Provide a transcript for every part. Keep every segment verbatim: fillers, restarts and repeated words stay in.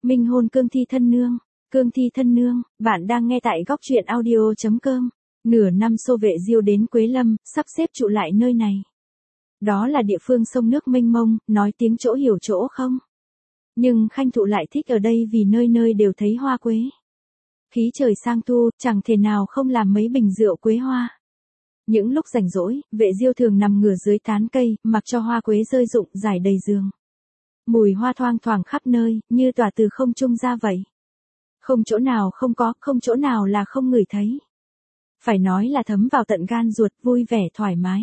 Minh hôn cương thi thân nương. Cương thi thân nương, bạn đang nghe tại góc truyện audio.com. Nửa năm xô vệ Diêu đến Quế Lâm, sắp xếp trụ lại nơi này. Đó là địa phương sông nước mênh mông, nói tiếng chỗ hiểu chỗ không. Nhưng Khanh Thụ lại thích ở đây vì nơi nơi đều thấy hoa quế. Khí trời sang thu, chẳng thể nào không làm mấy bình rượu quế hoa. Những lúc rảnh rỗi, vệ Diêu thường nằm ngửa dưới tán cây, mặc cho hoa quế rơi rụng rải đầy giường. Mùi hoa thoang thoảng khắp nơi, như tỏa từ không trung ra vậy. Không chỗ nào không có, không chỗ nào là không ngửi thấy. Phải nói là thấm vào tận gan ruột, vui vẻ thoải mái.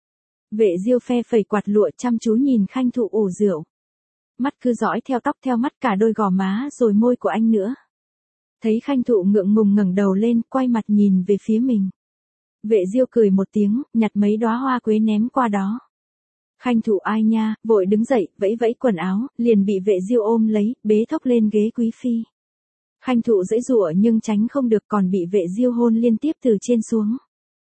Vệ Diêu phe phẩy quạt lụa chăm chú nhìn Khanh Thụ ủ rượu. Mắt cứ dõi theo tóc theo mắt cả đôi gò má rồi môi của anh nữa. Thấy Khanh Thụ ngượng ngùng ngẩng đầu lên, quay mặt nhìn về phía mình. Vệ Diêu cười một tiếng, nhặt mấy đóa hoa quế ném qua đó. Khanh Thụ ai nha, vội đứng dậy, vẫy vẫy quần áo, liền bị vệ Diêu ôm lấy, bế thốc lên ghế quý phi. Khanh Thụ giãy giụa nhưng tránh không được, còn bị vệ Diêu hôn liên tiếp từ trên xuống.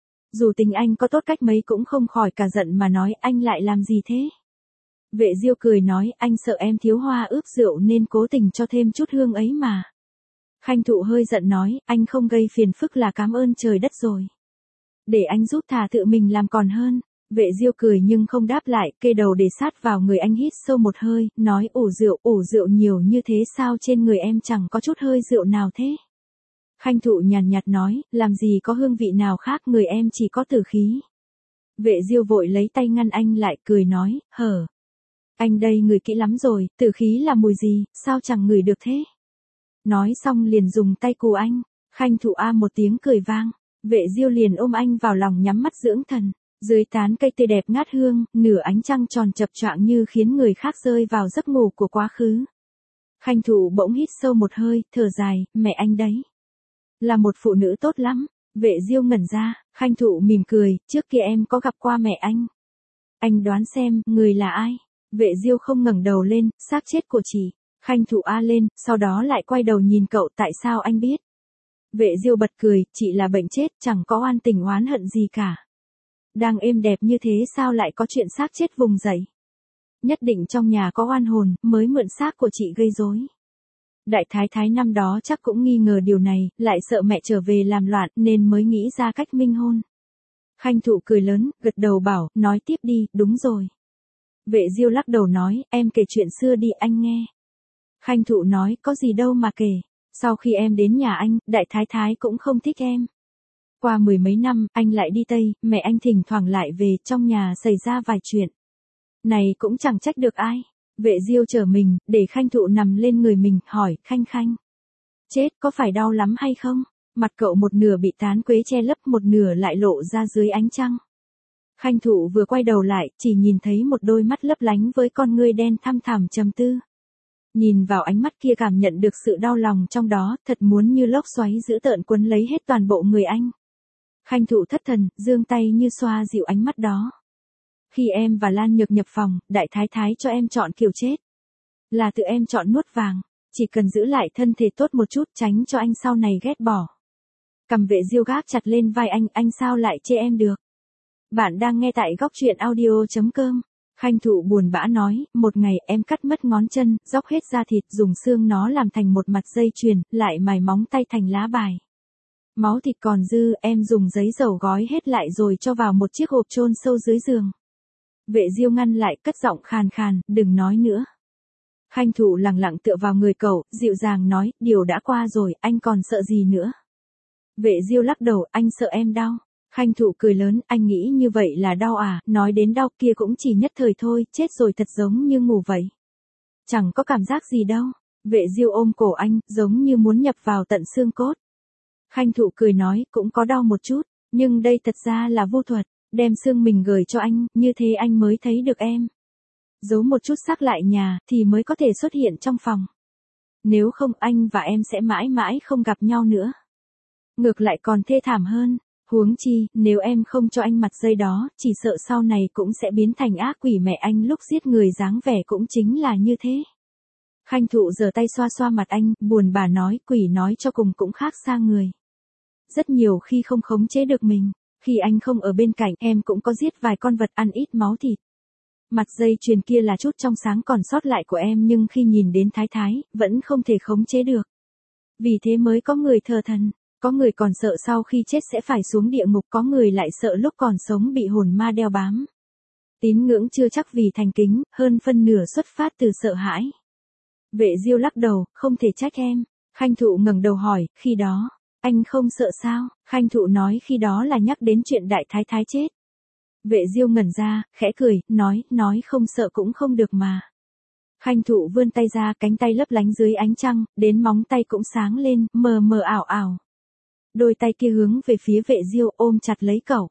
Dù tình anh có tốt cách mấy cũng không khỏi cả giận mà nói, anh lại làm gì thế? Vệ Diêu cười nói, anh sợ em thiếu hoa ướp rượu nên cố tình cho thêm chút hương ấy mà. Khanh Thụ hơi giận nói, anh không gây phiền phức là cảm ơn trời đất rồi. Để anh giúp thà tự mình làm còn hơn. Vệ Diêu cười nhưng không đáp lại, kê đầu để sát vào người anh, hít sâu một hơi, nói ủ rượu, ủ rượu nhiều như thế sao trên người em chẳng có chút hơi rượu nào thế? Khanh Thụ nhàn nhạt nói, làm gì có hương vị nào khác, người em chỉ có tử khí. Vệ Diêu vội lấy tay ngăn anh lại, cười nói, hở. Anh đây ngửi kỹ lắm rồi, tử khí là mùi gì, sao chẳng ngửi được thế? Nói xong liền dùng tay cù anh. Khanh Thụ a một tiếng cười vang. Vệ Diêu liền ôm anh vào lòng nhắm mắt dưỡng thần. Dưới tán cây tươi đẹp ngát hương, nửa ánh trăng tròn chập choạng như khiến người khác rơi vào giấc ngủ của quá khứ. Khanh Thụ bỗng hít sâu một hơi, thở dài, mẹ anh đấy. Là một phụ nữ tốt lắm. Vệ Diêu ngẩn ra, Khanh Thụ mỉm cười, trước kia em có gặp qua mẹ anh. Anh đoán xem, người là ai? Vệ Diêu không ngẩng đầu lên, xác chết của chị. Khanh Thụ a lên, sau đó lại quay đầu nhìn cậu, tại sao anh biết? Vệ Diêu bật cười, chị là bệnh chết, chẳng có oan tình oán hận gì cả. Đang êm đẹp như thế sao lại có chuyện xác chết vùng dậy? Nhất định trong nhà có oan hồn, mới mượn xác của chị gây rối. Đại thái thái năm đó chắc cũng nghi ngờ điều này, lại sợ mẹ trở về làm loạn nên mới nghĩ ra cách minh hôn. Khanh Thụ cười lớn, gật đầu bảo, nói tiếp đi, đúng rồi. Vệ Diêu lắc đầu nói, em kể chuyện xưa đi anh nghe. Khanh Thụ nói, có gì đâu mà kể. Sau khi em đến nhà anh, đại thái thái cũng không thích em. Qua mười mấy năm, anh lại đi Tây, mẹ anh thỉnh thoảng lại về, trong nhà xảy ra vài chuyện. Này cũng chẳng trách được ai. Vệ Diêu trở mình, để Khanh Thụ nằm lên người mình, hỏi, Khanh Khanh. Chết, có phải đau lắm hay không? Mặt cậu một nửa bị tán quế che lấp, một nửa lại lộ ra dưới ánh trăng. Khanh Thụ vừa quay đầu lại, chỉ nhìn thấy một đôi mắt lấp lánh với con ngươi đen thăm thẳm trầm tư. Nhìn vào ánh mắt kia cảm nhận được sự đau lòng trong đó, thật muốn như lốc xoáy dữ tợn cuốn lấy hết toàn bộ người anh. Khanh Thụ thất thần, giương tay như xoa dịu ánh mắt đó. Khi em và Lan Nhược nhập phòng, đại thái thái cho em chọn kiểu chết. Là tự em chọn nuốt vàng, chỉ cần giữ lại thân thể tốt một chút, tránh cho anh sau này ghét bỏ. Cầm Vệ Diêu gác chặt lên vai anh, anh sao lại chê em được? Bạn đang nghe tại góc truyện audio.com. Khanh Thụ buồn bã nói, một ngày em cắt mất ngón chân, róc hết da thịt, dùng xương nó làm thành một mặt dây chuyền, lại mài móng tay thành lá bài. Máu thịt còn dư, em dùng giấy dầu gói hết lại rồi cho vào một chiếc hộp chôn sâu dưới giường. Vệ Diêu ngăn lại, cất giọng khàn khàn, đừng nói nữa. Khanh Thụ lặng lặng tựa vào người cậu, dịu dàng nói, điều đã qua rồi, anh còn sợ gì nữa? Vệ Diêu lắc đầu, anh sợ em đau. Khanh Thụ cười lớn, anh nghĩ như vậy là đau à, nói đến đau kia cũng chỉ nhất thời thôi, chết rồi thật giống như ngủ vậy. Chẳng có cảm giác gì đâu. Vệ Diêu ôm cổ anh, giống như muốn nhập vào tận xương cốt. Khanh Thụ cười nói, cũng có đau một chút, nhưng đây thật ra là vô thuật, đem xương mình gửi cho anh, như thế anh mới thấy được em. Giấu một chút xác lại nhà, thì mới có thể xuất hiện trong phòng. Nếu không anh và em sẽ mãi mãi không gặp nhau nữa. Ngược lại còn thê thảm hơn. Huống chi, nếu em không cho anh mặt dây đó, chỉ sợ sau này cũng sẽ biến thành ác quỷ, mẹ anh lúc giết người dáng vẻ cũng chính là như thế. Khanh Thụ giơ tay xoa xoa mặt anh, buồn bã nói, quỷ nói cho cùng cũng khác xa người. Rất nhiều khi không khống chế được mình, khi anh không ở bên cạnh em cũng có giết vài con vật ăn ít máu thịt. Mặt dây chuyền kia là chút trong sáng còn sót lại của em nhưng khi nhìn đến Thái Thái, vẫn không thể khống chế được. Vì thế mới có người thờ thần, có người còn sợ sau khi chết sẽ phải xuống địa ngục, có người lại sợ lúc còn sống bị hồn ma đeo bám. Tín ngưỡng chưa chắc vì thành kính, hơn phân nửa xuất phát từ sợ hãi. Vệ Diêu lắc đầu, không thể trách em. Khanh Thụ ngẩng đầu hỏi, khi đó, anh không sợ sao? Khanh Thụ nói khi đó là nhắc đến chuyện Đại Thái Thái chết. Vệ Diêu ngẩn ra, khẽ cười, nói, nói không sợ cũng không được mà. Khanh Thụ vươn tay ra, cánh tay lấp lánh dưới ánh trăng, đến móng tay cũng sáng lên, mờ mờ ảo ảo. Đôi tay kia hướng về phía Vệ Diêu, ôm chặt lấy cậu.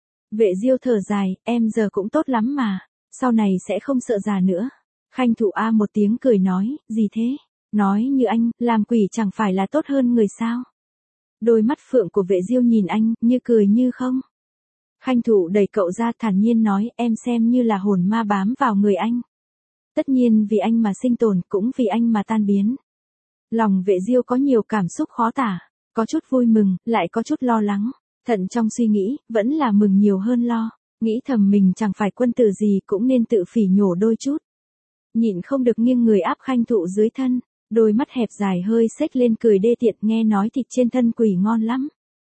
Vệ Diêu thở dài, em giờ cũng tốt lắm mà, sau này sẽ không sợ già nữa. Khanh Thụ a một tiếng cười nói, gì thế? Nói như anh, làm quỷ chẳng phải là tốt hơn người sao? Đôi mắt phượng của Vệ Diêu nhìn anh, như cười như không. Khanh Thụ đẩy cậu ra thản nhiên nói, em xem như là hồn ma bám vào người anh. Tất nhiên vì anh mà sinh tồn, cũng vì anh mà tan biến. Lòng Vệ Diêu có nhiều cảm xúc khó tả, có chút vui mừng, lại có chút lo lắng. Thận trong suy nghĩ, vẫn là mừng nhiều hơn lo. Nghĩ thầm mình chẳng phải quân tử gì cũng nên tự phỉ nhổ đôi chút. Nhịn không được nghiêng người áp Khanh Thụ dưới thân. Đôi mắt hẹp dài hơi xếch lên cười đê tiện, nghe nói thịt trên thân quỷ ngon lắm.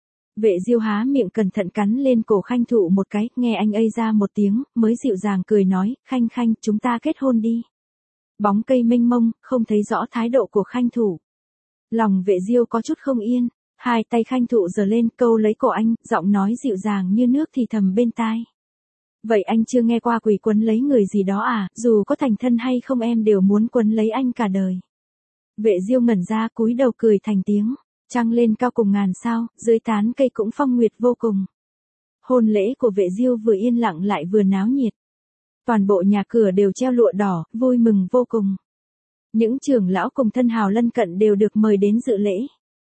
Vệ Diêu há miệng cẩn thận cắn lên cổ Khanh Thụ một cái, nghe anh ây ra một tiếng, mới dịu dàng cười nói, Khanh Khanh, chúng ta kết hôn đi. Bóng cây mênh mông, không thấy rõ thái độ của Khanh Thụ. Lòng Vệ Diêu có chút không yên, hai tay Khanh Thụ giơ lên câu lấy cổ anh, giọng nói dịu dàng như nước thì thầm bên tai. Vậy anh chưa nghe qua quỷ quấn lấy người gì đó à, dù có thành thân hay không em đều muốn quấn lấy anh cả đời. Vệ Diêu ngẩn ra cúi đầu cười thành tiếng, trăng lên cao cùng ngàn sao, dưới tán cây cũng phong nguyệt vô cùng. Hôn lễ của Vệ Diêu vừa yên lặng lại vừa náo nhiệt. Toàn bộ nhà cửa đều treo lụa đỏ, vui mừng vô cùng. Những trưởng lão cùng thân hào lân cận đều được mời đến dự lễ.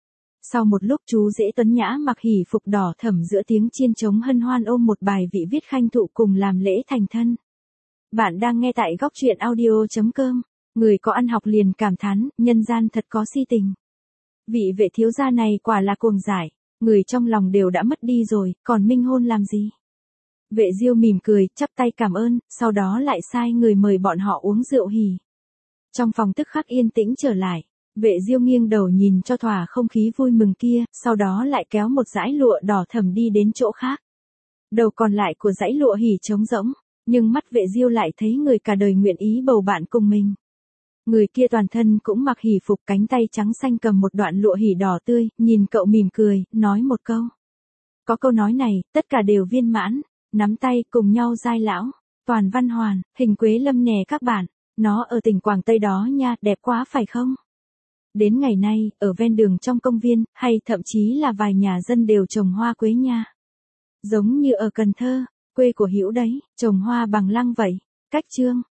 Sau một lúc chú rể tuấn nhã mặc hỉ phục đỏ thẫm giữa tiếng chiên trống hân hoan ôm một bài vị viết Khanh Thụ cùng làm lễ thành thân. Bạn đang nghe tại góc truyện audio chấm com. Người có ăn học liền cảm thán, nhân gian thật có si tình. Vị Vệ thiếu gia này quả là cuồng dại, người trong lòng đều đã mất đi rồi, còn minh hôn làm gì? Vệ Diêu mỉm cười, chắp tay cảm ơn, sau đó lại sai người mời bọn họ uống rượu hỉ. Trong phòng tức khắc yên tĩnh trở lại, Vệ Diêu nghiêng đầu nhìn cho thỏa không khí vui mừng kia, sau đó lại kéo một dải lụa đỏ thẫm đi đến chỗ khác. Đầu còn lại của dải lụa hỉ trống rỗng, nhưng mắt Vệ Diêu lại thấy người cả đời nguyện ý bầu bạn cùng mình. Người kia toàn thân cũng mặc hỉ phục, cánh tay trắng xanh cầm một đoạn lụa hỉ đỏ tươi, nhìn cậu mỉm cười, nói một câu. Có câu nói này, tất cả đều viên mãn, nắm tay cùng nhau giai lão. Toàn Văn Hoàn, hình Quế Lâm nè các bạn, nó ở tỉnh Quảng Tây đó nha, đẹp quá phải không? Đến ngày nay, ở ven đường trong công viên, hay thậm chí là vài nhà dân đều trồng hoa quế nha. Giống như ở Cần Thơ, quê của Hữu đấy, trồng hoa bằng lăng vậy. Cách chương